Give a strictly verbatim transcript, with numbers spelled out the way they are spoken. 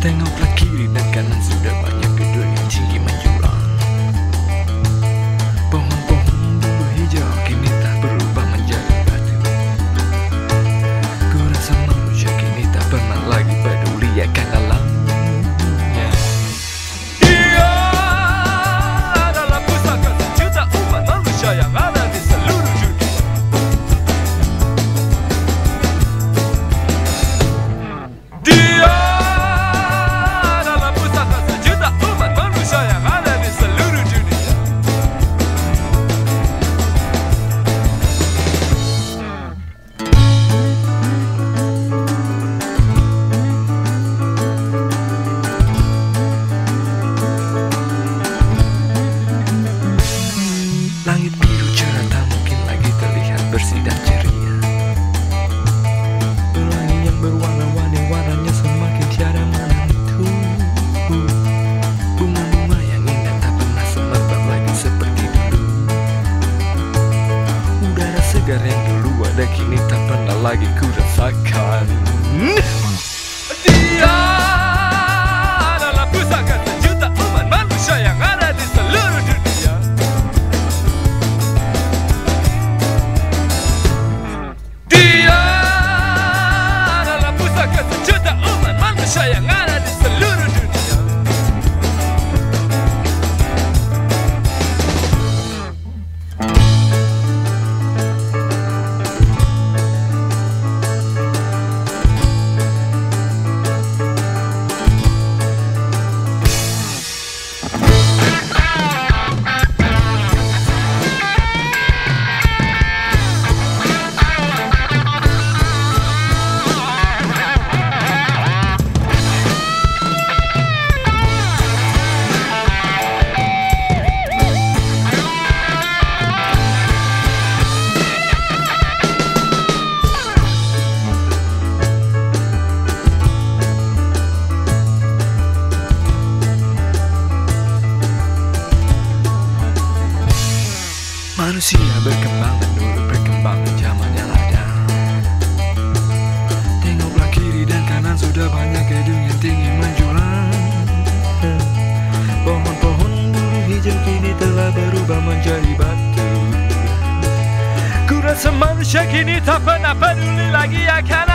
Tengoklah kiri dan kanan, sudah banyak gedung yang tinggi menjulang. Pohon-pohon dulu hijau kini tak berubah menjadi batu. Ku rasa manusia kini tak pernah lagi peduli akan alamnya. Dia adalah pusaka sejuta umat manusia yang ada di seluruh dunia. Dia yang ada di seluruh dunia. Langit biru cerah tak mungkin lagi terlihat bersih dan ceria. Pelangi yang berwarna-warni, warnanya semakin tiada menentu. Bunga-bunga yang indah tak pernah semerbak lagi seperti dulu. Udara segar yang dulu ada kini tak pernah lagi ku rasakan. Dia adalah pusaka sejuta umat manusia yang ada di seluruh dunia. Dia adalah pusaka sejuta umat manusia yang ada di seluruh dunia. Manusia berkembang dan dulu berkembang zaman yang ada. Tengoklah kiri dan kanan, sudah banyak gedung yang tinggi menjulang. Pohon-pohon dulu hijau kini telah berubah menjadi batu. Ku rasa manusia kini tak pernah peduli lagi akan